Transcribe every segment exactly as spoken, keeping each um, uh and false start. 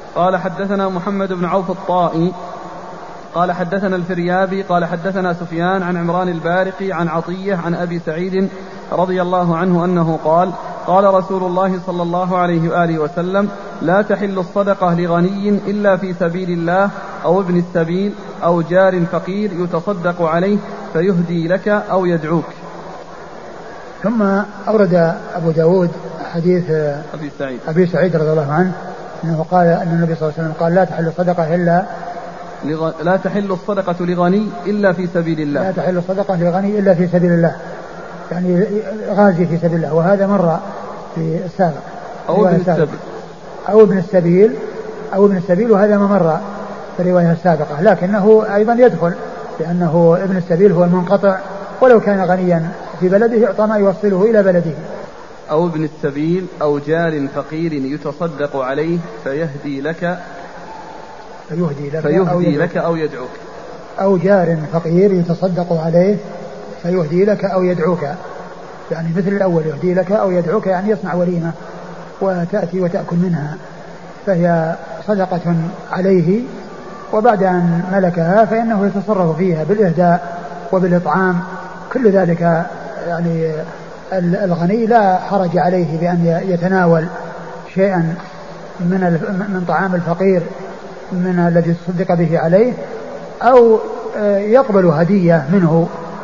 قال حدثنا محمد بن عوف الطائي قال حدثنا الفريابي قال حدثنا سفيان عن عمران البارقي عن عطية عن أبي سعيد رضي الله عنه أنه قال قال رسول الله صلى الله عليه وآله وسلم لا تحل الصدقة لغني إلا في سبيل الله أو ابن السبيل أو جار فقير يتصدق عليه فيهدي لك أو يدعوك. ثم أورد أبو داود حديث أبي سعيد, أبي سعيد رضي الله عنه أنه قال أن النبي صلى الله عليه وسلم قال لا تحل الصدقة إلا لغ... لا تحل الصدقة لغني إلا في سبيل الله. لا تحل الصدقة لغني إلا في سبيل الله, يعني غازي في سبيل الله, وهذا مر في السابق. أو ابن السبيل أو ابن السبيل أو ابن السبيل وهذا ما مر في الرواية السابقة, لكنه أيضا يدخل لأنه ابن السبيل هو المنقطع ولو كان غنيا في بلده يعطى ما يوصله إلى بلده. أو ابن السبيل أو جار فقير يتصدق عليه فيهدي لك فيهدي لك, فيهدي أو, لك أو يدعوك. أو جار فقير يتصدق عليه فيهدي لك أو يدعوك, يعني مثل الأول يهدي لك أو يدعوك, يعني يصنع وليمة وتأتي وتأكل منها فهي صدقة عليه, وبعد أن ملكها فإنه يتصرف فيها بالإهداء وبالإطعام كل ذلك. يعني الغني لا حرج عليه بأن يتناول شيئا من من طعام الفقير من الذي تصدق به عليه, أو يقبل هدية منه.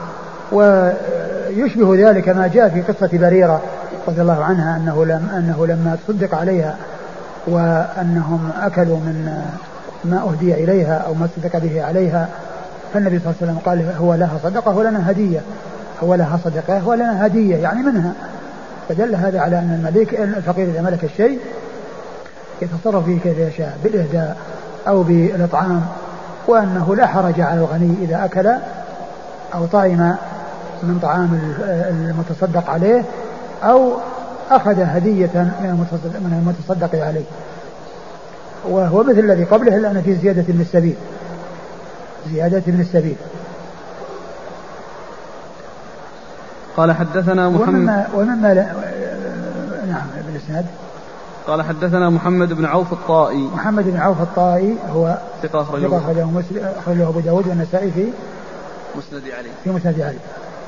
ويشبه ذلك ما جاء في قصة بريرة رضي الله عنها أنه, لم أنه لما تصدق عليها وأنهم أكلوا من ما أهدي إليها أو ما تصدق به عليها, فالنبي صلى الله عليه وسلم قال هو لها صدقة ولنا هدية, هو لها صدقة ولنا هدية, يعني منها. فدل هذا على أن الملك الفقير إذا ملك الشيء يتصرف فيه كيف يشاء بالإهداء أو بالإطعام, وأنه لا حرج على الغني إذا أكل أو طعم من طعام المتصدق عليه أو أخذ هدية من المتصدق عليه, وهو مثل الذي قبله إلا أن فيه زيادة ابن السبيل, زيادة ابن السبيل. قال حدثنا محمد ومما, ومما ل... نعم بالإسناد. قال حدثنا محمد بن عوف الطائي. محمد بن عوف الطائي هو ثقة أخرجه أخرجه أبو داود والنسائي في مسند علي في مسند علي.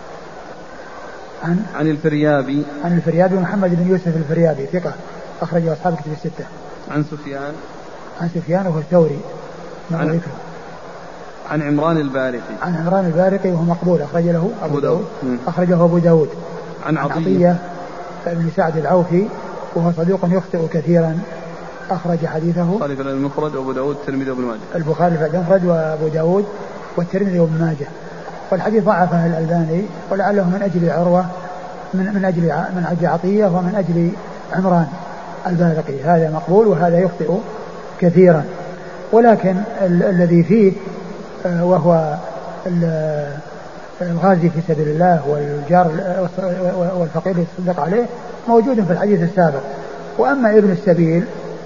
عن عن الفريابي عن الفريابي محمد بن يوسف الفريابي ثقة أخرجه أصحاب كتب الستة. عن سفيان عن سفيان وهو الثوري عن, عن عمران البارقي عن عمران البارقي وهو مقبول أخرج له أبو داود, داود. أخرجه أبو داود. عن عطية, عطية بن سعد العوفي وهو صدوق يخطئ كثيرا أخرج حديثه البخاري في المفرد وأبو داود والترمذي وابن ماجه. البخاري في المفرد وأبو داود والترمذي وابن ماجه. والحديث ضعفه الألباني ولعله من أجل عروة من من أجل من أجل عطية ومن أجل عمران البارقي, هذا مقبول وهذا يخطئ كثيرا. ولكن ال- الذي فيه آه وهو الغازي في سبيل الله والجار والفقير يتصدق عليه موجود في الحديث السابق. وأما ابن السبيل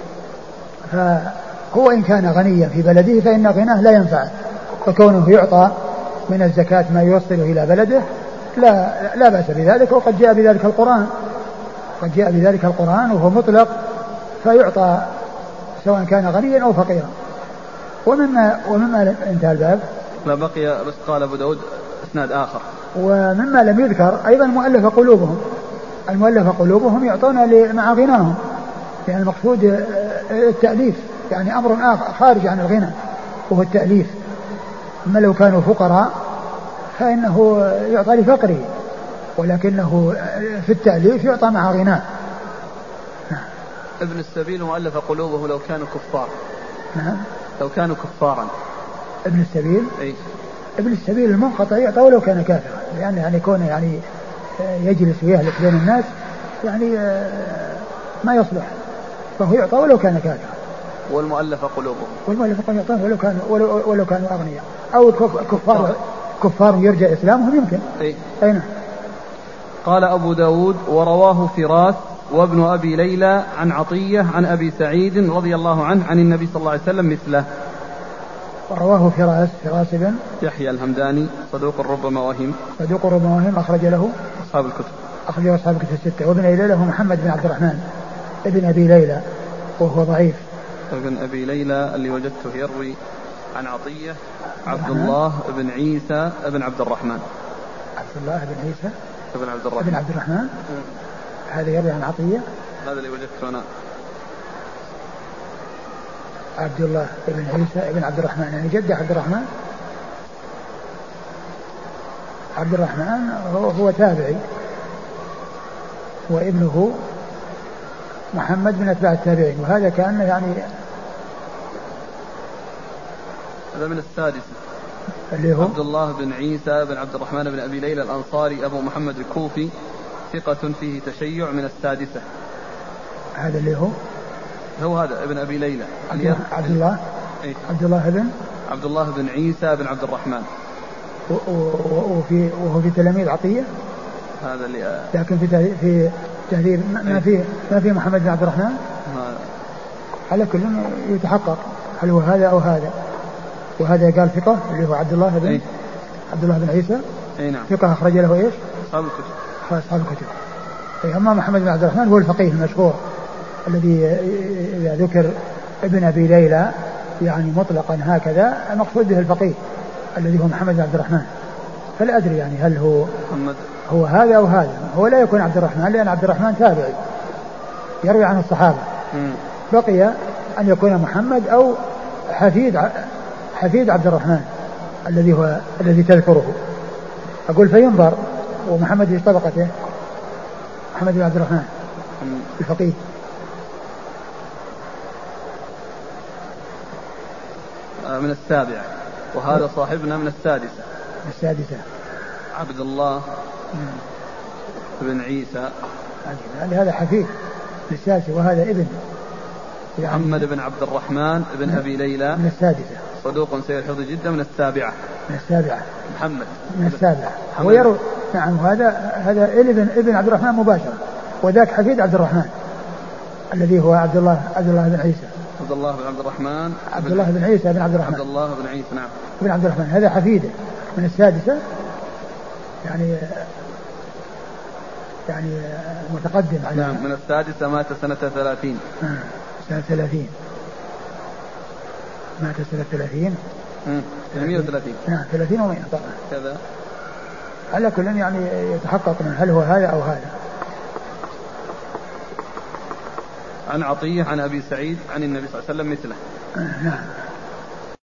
فهو إن كان غنيا في بلده فإن غناه لا ينفعه, وكونه يعطى من الزكاة ما يوصله إلى بلده لا, لا بأس بذلك. وقد جاء بذلك القرآن قد جاء بذلك القرآن وهو مطلق فيعطى سواء كان غنيا أو فقيرا. ومما, ومما انتهى الباب لا بقي بس قال أبو داود اسناد آخر. ومما لم يذكر أيضا مؤلف قلوبهم المؤلف قلوبهم يعطون مع غناهم, يعني المقصود التأليف, يعني أمر آخر خارج عن الغنى وهو التأليف. أما لو كانوا فقراء فإنه يعطى لفقره, ولكنه في التأليف يعطى مع غناه. ابن السبيل مؤلف قلوبه لو كانوا كفار. نعم لو كانوا كفارا. ابن السبيل أي ابن السبيل المنقطع يعطى ولو كان كافرا, لأن يعني كونه يعني يجلس ويهلك بين الناس يعني ما يصلح, فهو يعطى ولو كان كافرا. والمؤلف قلوبهم والمؤلف قلوبهم ولو كانوا ولو, ولو كانوا أغنياء أو كفار كفار يرجع إسلامهم يمكن. أي أين. قال أبو داود ورواه فراس وابن أبي ليلى عن عطية عن أبي سعيد رضي الله عنه عن النبي صلى الله عليه وسلم مثله. ورواه فراس فراس بن يحيى الهمداني صدوق ربما وهم صدوق ربما وهم أخرج له أصحاب الكتب أخرج له أصحاب الكتب الستة. وابن أبي ليلى هو محمد بن عبد الرحمن ابن أبي ليلى وهو ضعيف بن أبي ليلى اللي وجدته يروي عن عطية عبد الله بن عيسى بن عبد الرحمن. عبد الله بن عيسى بن عبد الرحمن بن عبد الرحمن هذا يروي عن عطية. هذا اللي وجدته أنا. عبد الله بن عيسى بن عبد الرحمن يعني جده عبد الرحمن. عبد الرحمن هو, هو تابعي وابنه محمد من أتباع التابعين وهذا كان يعني هذا من السادسة اللي هو عبد الله بن عيسى بن عبد الرحمن بن أبي ليلى الأنصاري أبو محمد الكوفي ثقة فيه تشيع من السادسة. هذا اللي هو هو هذا ابن أبي ليلى عبد, عبد الله إيه؟ عبد الله بن عبد الله بن عيسى بن عبد الرحمن وفي وهو في تلاميذ عطية. هذا اللي لكن في في تهذيب ما في ما في محمد بن عبد الرحمن. على كل يتحقق هل هو هذا أو هذا. وهذا قال ثقة اللي هو عبد الله بن أي. عبد الله بن عيسى أي نعم. ثقة أخرج له إيش؟ أصحاب الكتب. أصحاب الكتب. أي أما محمد بن عبد الرحمن هو الفقيه المشهور الذي إذا ذكر ابن أبي ليلى يعني مطلقا هكذا المقصود به الفقيه الذي هو محمد بن عبد الرحمن. فلا أدري يعني هل هو محمد هو هذا أو هذا. هو لا يكون عبد الرحمن لأن عبد الرحمن تابعي يروي عن الصحابة. م. بقي أن يكون محمد أو حفيد حفيد عبد الرحمن الذي هو الذي تذكره. أقول فينظر ومحمد في طبقته محمد بن عبد الرحمن الفقيه. من السابعة وهذا صاحبنا من السادسة. السادسة عبد الله بن عيسى هذا حفيد للسادسة وهذا ابن يعني محمد بن عبد الرحمن بن أبي ليلى من السادسة صدوق سيء الحفظ جدا من السابعة. من السابعة محمد من السابعة ويروي نعم. هذا هذا ابن ابن عبد الرحمن مباشرة وذاك حفيد عبد الرحمن الذي هو عبد الله عبد الله بن عيسى عبد الله بن عبد الرحمن عبد الله بن عيسى بن عبد الرحمن عبد الله بن عيسى نعم بن عبد الرحمن هذا حفيده من السادسة يعني يعني متقدم على نعم من السادسة. مات سنة ثلاثين. آه. سنة ثلاثين مات سنة ثلاثين مئة وثلاثين نعم ثلاثين ومئة طبعا كذا. على كل يعني يتحقق من هل هو هذا أو هذا. عن عطية عن أبي سعيد عن النبي صلى الله عليه وسلم مثله. آه. نعم